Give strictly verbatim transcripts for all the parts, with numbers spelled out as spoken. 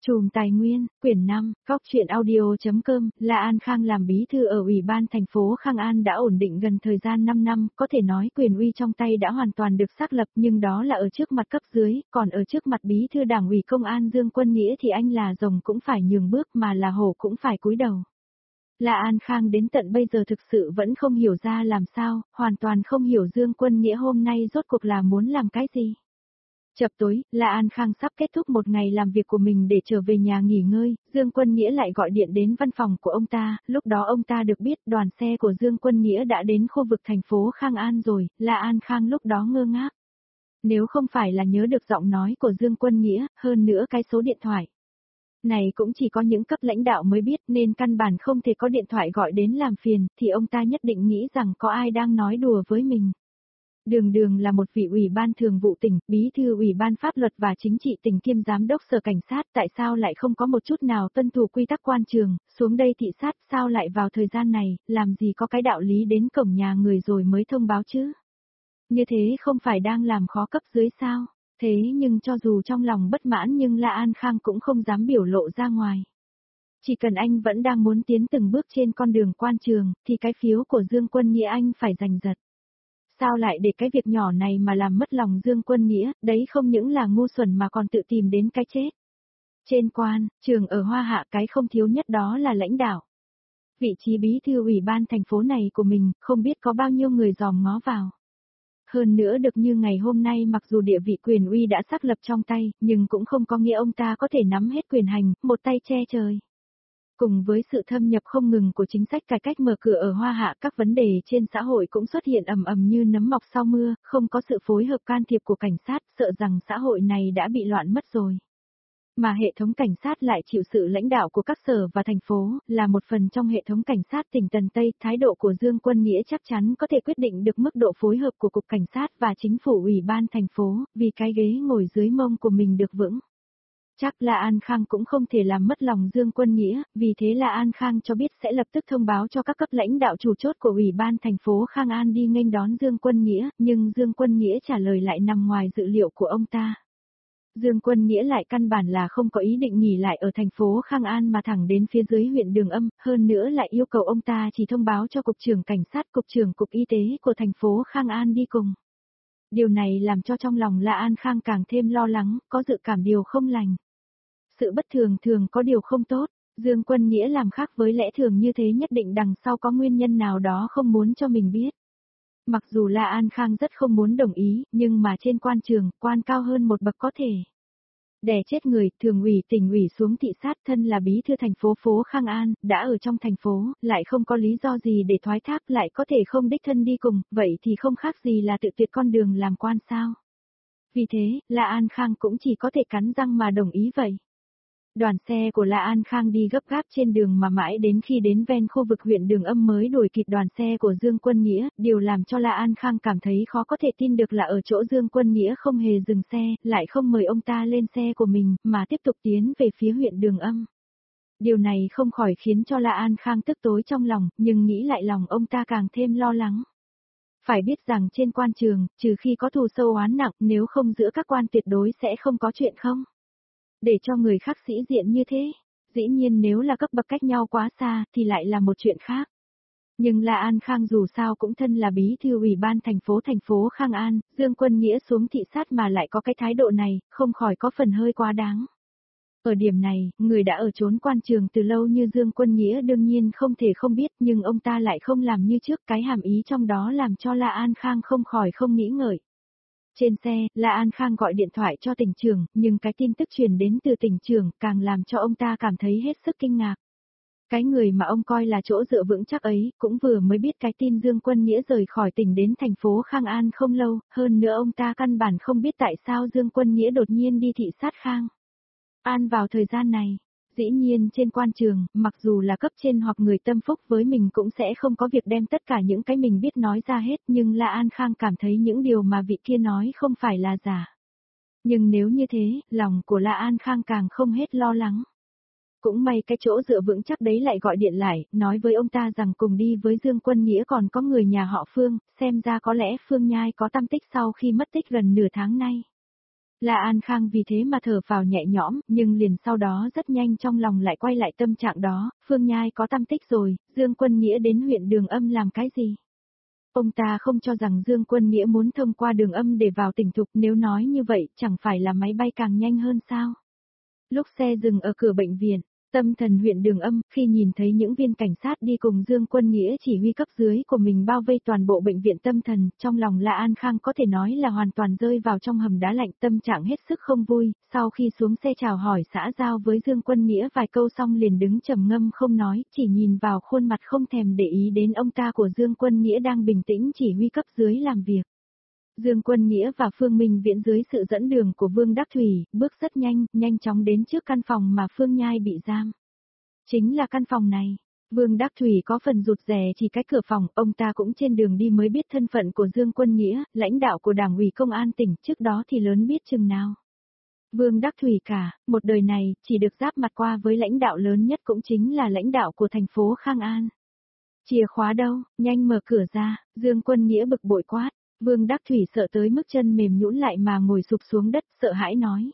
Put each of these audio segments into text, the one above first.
Chùm Tài Nguyên, quyển năm, góc truyện audio.com, La An Khang làm bí thư ở Ủy ban thành phố Khang An đã ổn định gần thời gian năm năm, có thể nói quyền uy trong tay đã hoàn toàn được xác lập, nhưng đó là ở trước mặt cấp dưới, còn ở trước mặt bí thư đảng ủy công an Dương Quân Nghĩa thì anh là rồng cũng phải nhường bước mà là hổ cũng phải cúi đầu. La An Khang đến tận bây giờ thực sự vẫn không hiểu ra làm sao, hoàn toàn không hiểu Dương Quân Nghĩa hôm nay rốt cuộc là muốn làm cái gì. Chập tối, La An Khang sắp kết thúc một ngày làm việc của mình để trở về nhà nghỉ ngơi, Dương Quân Nghĩa lại gọi điện đến văn phòng của ông ta, lúc đó ông ta được biết đoàn xe của Dương Quân Nghĩa đã đến khu vực thành phố Khang An rồi, La An Khang lúc đó ngơ ngác. Nếu không phải là nhớ được giọng nói của Dương Quân Nghĩa, hơn nữa cái số điện thoại này cũng chỉ có những cấp lãnh đạo mới biết nên căn bản không thể có điện thoại gọi đến làm phiền, thì ông ta nhất định nghĩ rằng có ai đang nói đùa với mình. Đường Đường là một vị ủy ban thường vụ tỉnh, bí thư ủy ban pháp luật và chính trị tỉnh kiêm giám đốc sở cảnh sát, tại sao lại không có một chút nào tuân thủ quy tắc quan trường, xuống đây thị sát, sao lại vào thời gian này, làm gì có cái đạo lý đến cổng nhà người rồi mới thông báo chứ? Như thế không phải đang làm khó cấp dưới sao? Thế nhưng cho dù trong lòng bất mãn nhưng La An Khang cũng không dám biểu lộ ra ngoài. Chỉ cần anh vẫn đang muốn tiến từng bước trên con đường quan trường, thì cái phiếu của Dương Quân Nghĩa anh phải giành giật. Sao lại để cái việc nhỏ này mà làm mất lòng Dương Quân Nghĩa, đấy không những là ngu xuẩn mà còn tự tìm đến cái chết. Trên quan, trường ở Hoa Hạ cái không thiếu nhất đó là lãnh đạo. Vị trí bí thư ủy ban thành phố này của mình, không biết có bao nhiêu người dòm ngó vào. Hơn nữa được như ngày hôm nay mặc dù địa vị quyền uy đã xác lập trong tay, nhưng cũng không có nghĩa ông ta có thể nắm hết quyền hành, một tay che trời. Cùng với sự thâm nhập không ngừng của chính sách cải cách mở cửa ở Hoa Hạ, các vấn đề trên xã hội cũng xuất hiện ầm ầm như nấm mọc sau mưa, không có sự phối hợp can thiệp của cảnh sát, sợ rằng xã hội này đã bị loạn mất rồi. Mà hệ thống cảnh sát lại chịu sự lãnh đạo của các sở và thành phố, là một phần trong hệ thống cảnh sát tỉnh Tần Tây, thái độ của Dương Quân Nghĩa chắc chắn có thể quyết định được mức độ phối hợp của cục cảnh sát và chính phủ ủy ban thành phố, vì cái ghế ngồi dưới mông của mình được vững. Chắc La An Khang cũng không thể làm mất lòng Dương Quân Nghĩa, vì thế La An Khang cho biết sẽ lập tức thông báo cho các cấp lãnh đạo chủ chốt của Ủy ban thành phố Khang An đi nghênh đón Dương Quân Nghĩa, nhưng Dương Quân Nghĩa trả lời lại nằm ngoài dự liệu của ông ta. Dương Quân Nghĩa lại căn bản là không có ý định nghỉ lại ở thành phố Khang An mà thẳng đến phía dưới huyện Đường Âm, hơn nữa lại yêu cầu ông ta chỉ thông báo cho Cục trưởng Cảnh sát, Cục trưởng Cục Y tế của thành phố Khang An đi cùng. Điều này làm cho trong lòng La An Khang càng thêm lo lắng, có dự cảm điều không lành. Sự bất thường thường có điều không tốt, Dương Quân Nghĩa làm khác với lẽ thường như thế nhất định đằng sau có nguyên nhân nào đó không muốn cho mình biết. Mặc dù La An Khang rất không muốn đồng ý, nhưng mà trên quan trường, quan cao hơn một bậc có thể đè chết người, thường ủy tỉnh ủy xuống thị sát, thân là bí thư thành phố phố Khang An, đã ở trong thành phố, lại không có lý do gì để thoái thác, lại có thể không đích thân đi cùng, vậy thì không khác gì là tự tuyệt con đường làm quan sao. Vì thế, La An Khang cũng chỉ có thể cắn răng mà đồng ý vậy. Đoàn xe của La An Khang đi gấp gáp trên đường mà mãi đến khi đến ven khu vực huyện Đường Âm mới đuổi kịp đoàn xe của Dương Quân Nghĩa, điều làm cho La An Khang cảm thấy khó có thể tin được là ở chỗ Dương Quân Nghĩa không hề dừng xe, lại không mời ông ta lên xe của mình, mà tiếp tục tiến về phía huyện Đường Âm. Điều này không khỏi khiến cho La An Khang tức tối trong lòng, nhưng nghĩ lại lòng ông ta càng thêm lo lắng. Phải biết rằng trên quan trường, trừ khi có thù sâu oán nặng, nếu không giữa các quan tuyệt đối sẽ không có chuyện không. Để cho người khác sĩ diện như thế, dĩ nhiên nếu là cấp bậc cách nhau quá xa thì lại là một chuyện khác. Nhưng La An Khang dù sao cũng thân là bí thư ủy ban thành phố thành phố Khang An, Dương Quân Nghĩa xuống thị sát mà lại có cái thái độ này, không khỏi có phần hơi quá đáng. Ở điểm này, người đã ở trốn quan trường từ lâu như Dương Quân Nghĩa đương nhiên không thể không biết, nhưng ông ta lại không làm như trước, cái hàm ý trong đó làm cho La An Khang không khỏi không nghĩ ngợi. Trên xe, La An Khang gọi điện thoại cho tỉnh trưởng, nhưng cái tin tức truyền đến từ tỉnh trưởng càng làm cho ông ta cảm thấy hết sức kinh ngạc. Cái người mà ông coi là chỗ dựa vững chắc ấy, cũng vừa mới biết cái tin Dương Quân Nghĩa rời khỏi tỉnh đến thành phố Khang An không lâu, hơn nữa ông ta căn bản không biết tại sao Dương Quân Nghĩa đột nhiên đi thị sát Khang An vào thời gian này. Dĩ nhiên trên quan trường, mặc dù là cấp trên hoặc người tâm phúc với mình cũng sẽ không có việc đem tất cả những cái mình biết nói ra hết, nhưng La An Khang cảm thấy những điều mà vị kia nói không phải là giả. Nhưng nếu như thế, lòng của La An Khang càng không hết lo lắng. Cũng may cái chỗ dựa vững chắc đấy lại gọi điện lại, nói với ông ta rằng cùng đi với Dương Quân Nghĩa còn có người nhà họ Phương, xem ra có lẽ Phương Nhai có tăm tích sau khi mất tích gần nửa tháng nay. La An Khang vì thế mà thở phào nhẹ nhõm, nhưng liền sau đó rất nhanh trong lòng lại quay lại tâm trạng đó, Phương Nhai có tăm tích rồi, Dương Quân Nghĩa đến huyện Đường Âm làm cái gì? Ông ta không cho rằng Dương Quân Nghĩa muốn thông qua Đường Âm để vào tỉnh Thục, nếu nói như vậy chẳng phải là máy bay càng nhanh hơn sao? Lúc xe dừng ở cửa bệnh viện, tâm thần huyện Đường Âm, khi nhìn thấy những viên cảnh sát đi cùng Dương Quân Nghĩa chỉ huy cấp dưới của mình bao vây toàn bộ bệnh viện tâm thần, trong lòng La An Khang có thể nói là hoàn toàn rơi vào trong hầm đá lạnh, tâm trạng hết sức không vui, sau khi xuống xe chào hỏi xã giao với Dương Quân Nghĩa vài câu xong liền đứng trầm ngâm không nói, chỉ nhìn vào khuôn mặt không thèm để ý đến ông ta của Dương Quân Nghĩa đang bình tĩnh chỉ huy cấp dưới làm việc. Dương Quân Nghĩa và Phương Minh Viễn dưới sự dẫn đường của Vương Đắc Thủy, bước rất nhanh, nhanh chóng đến trước căn phòng mà Phương Nhai bị giam. Chính là căn phòng này. Vương Đắc Thủy có phần rụt rè chỉ cái cửa phòng, ông ta cũng trên đường đi mới biết thân phận của Dương Quân Nghĩa, lãnh đạo của Đảng ủy Công an tỉnh, trước đó thì lớn biết chừng nào. Vương Đắc Thủy cả, một đời này, chỉ được giáp mặt qua với lãnh đạo lớn nhất cũng chính là lãnh đạo của thành phố Khang An. Chìa khóa đâu, nhanh mở cửa ra, Dương Quân Nghĩa bực bội quát. Vương Đắc Thủy sợ tới mức chân mềm nhũn lại mà ngồi sụp xuống đất, sợ hãi nói.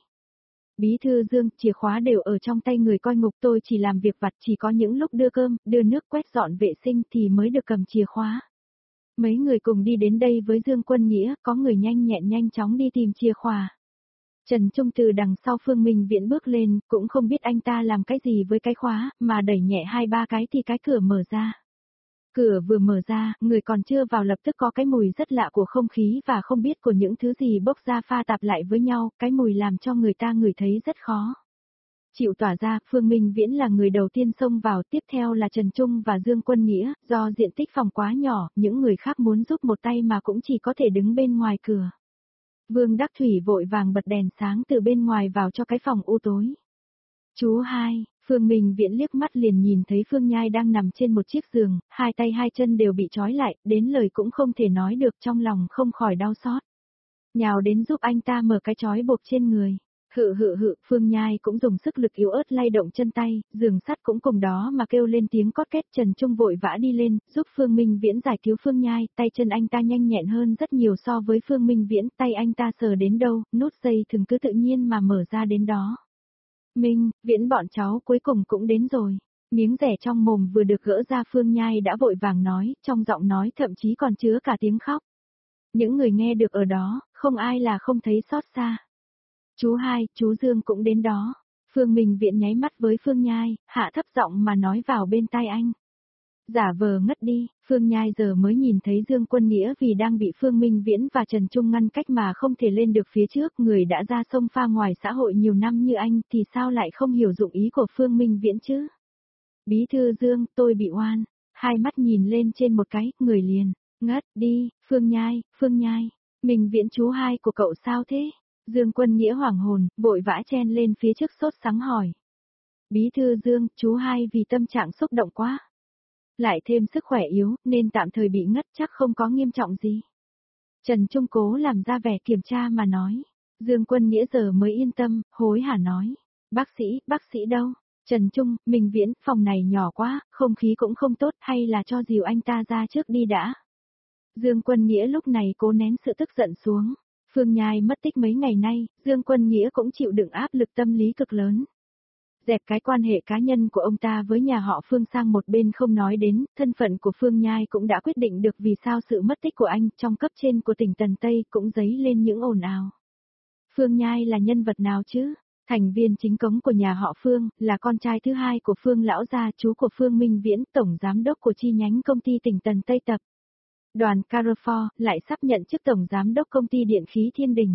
Bí thư Dương, chìa khóa đều ở trong tay người coi ngục, tôi chỉ làm việc vặt, chỉ có những lúc đưa cơm, đưa nước, quét dọn vệ sinh thì mới được cầm chìa khóa. Mấy người cùng đi đến đây với Dương Quân Nghĩa, có người nhanh nhẹn nhanh chóng đi tìm chìa khóa. Trần Trung từ đằng sau Phương Minh Viễn bước lên, cũng không biết anh ta làm cái gì với cái khóa, mà đẩy nhẹ hai ba cái thì cái cửa mở ra. Cửa vừa mở ra, người còn chưa vào lập tức có cái mùi rất lạ của không khí và không biết của những thứ gì bốc ra pha tạp lại với nhau, cái mùi làm cho người ta ngửi thấy rất khó. Chịu tỏa ra, Phương Minh Viễn là người đầu tiên xông vào, tiếp theo là Trần Trung và Dương Quân Nghĩa, do diện tích phòng quá nhỏ, những người khác muốn giúp một tay mà cũng chỉ có thể đứng bên ngoài cửa. Vương Đắc Thủy vội vàng bật đèn sáng từ bên ngoài vào cho cái phòng u tối. Chú hai, Phương Minh Viễn liếc mắt liền nhìn thấy Phương Nhai đang nằm trên một chiếc giường, hai tay hai chân đều bị trói lại, đến lời cũng không thể nói được, trong lòng không khỏi đau xót. Nhào đến giúp anh ta mở cái trói buộc trên người. Hự hự hự, Phương Nhai cũng dùng sức lực yếu ớt lay động chân tay, giường sắt cũng cùng đó mà kêu lên tiếng cót két. Trần Trung vội vã đi lên, giúp Phương Minh Viễn giải cứu Phương Nhai, tay chân anh ta nhanh nhẹn hơn rất nhiều so với Phương Minh Viễn, tay anh ta sờ đến đâu, nút dây thừng cứ tự nhiên mà mở ra đến đó. Minh, Viễn bọn cháu cuối cùng cũng đến rồi. Miếng rẻ trong mồm vừa được gỡ ra Phương Nhai đã vội vàng nói, trong giọng nói thậm chí còn chứa cả tiếng khóc. Những người nghe được ở đó, không ai là không thấy xót xa. Chú hai, chú Dương cũng đến đó. Phương Minh Viễn nháy mắt với Phương Nhai, hạ thấp giọng mà nói vào bên tai anh. Giả vờ ngất đi, Phương Nhai giờ mới nhìn thấy Dương Quân Nghĩa vì đang bị Phương Minh Viễn và Trần Trung ngăn cách mà không thể lên được phía trước, người đã ra sông pha ngoài xã hội nhiều năm như anh thì sao lại không hiểu dụng ý của Phương Minh Viễn chứ? Bí thư Dương, tôi bị oan. Hai mắt nhìn lên trên một cái, người liền, ngất đi, Phương Nhai, Phương Nhai, Minh Viễn chú hai của cậu sao thế? Dương Quân Nghĩa hoảng hồn, vội vã chen lên phía trước sốt sắng hỏi. Bí thư Dương, chú hai vì tâm trạng xúc động quá. Lại thêm sức khỏe yếu, nên tạm thời bị ngất, chắc không có nghiêm trọng gì. Trần Trung cố làm ra vẻ kiểm tra mà nói. Dương Quân Nghĩa giờ mới yên tâm, hối hả nói. Bác sĩ, bác sĩ đâu? Trần Trung, Minh Viễn, phòng này nhỏ quá, không khí cũng không tốt, hay là cho dìu anh ta ra trước đi đã. Dương Quân Nghĩa lúc này cố nén sự tức giận xuống. Phương Nhai mất tích mấy ngày nay, Dương Quân Nghĩa cũng chịu đựng áp lực tâm lý cực lớn. Dẹp cái quan hệ cá nhân của ông ta với nhà họ Phương sang một bên không nói đến, thân phận của Phương Nhai cũng đã quyết định được vì sao sự mất tích của anh trong cấp trên của tỉnh Tần Tây cũng dấy lên những ồn ào. Phương Nhai là nhân vật nào chứ? Thành viên chính cống của nhà họ Phương, là con trai thứ hai của Phương Lão Gia, chú của Phương Minh Viễn, tổng giám đốc của chi nhánh công ty tỉnh Tần Tây Tập. Đoàn Carrefour lại sắp nhận chức tổng giám đốc công ty điện khí Thiên Đình.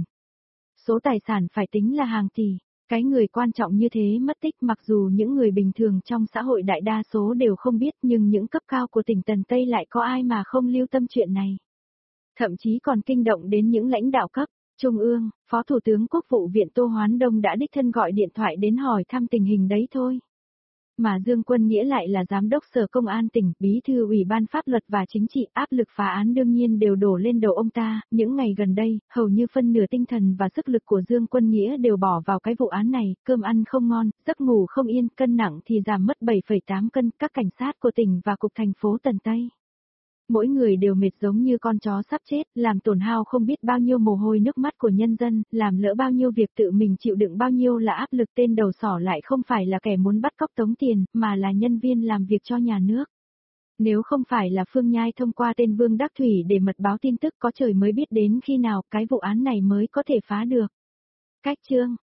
Số tài sản phải tính là hàng tỷ. Cái người quan trọng như thế mất tích, mặc dù những người bình thường trong xã hội đại đa số đều không biết, nhưng những cấp cao của tỉnh Tần Tây lại có ai mà không lưu tâm chuyện này. Thậm chí còn kinh động đến những lãnh đạo cấp Trung ương, Phó Thủ tướng Quốc vụ viện Tô Hoán Đông đã đích thân gọi điện thoại đến hỏi thăm tình hình đấy thôi. Mà Dương Quân Nghĩa lại là giám đốc sở công an tỉnh, bí thư ủy ban pháp luật và chính trị, áp lực phá án đương nhiên đều đổ lên đầu ông ta. Những ngày gần đây, hầu như phân nửa tinh thần và sức lực của Dương Quân Nghĩa đều bỏ vào cái vụ án này, cơm ăn không ngon, giấc ngủ không yên, cân nặng thì giảm mất bảy phẩy tám cân. Các cảnh sát của tỉnh và cục thành phố Tần Tây Mỗi người đều mệt giống như con chó sắp chết, làm tổn hao không biết bao nhiêu mồ hôi nước mắt của nhân dân, làm lỡ bao nhiêu việc tự mình chịu đựng bao nhiêu là áp lực, tên đầu sỏ lại không phải là kẻ muốn bắt cóc tống tiền, mà là nhân viên làm việc cho nhà nước. Nếu không phải là Phương Nhai thông qua tên Vương Đắc Thủy để mật báo tin tức, có trời mới biết đến khi nào cái vụ án này mới có thể phá được. Cách chương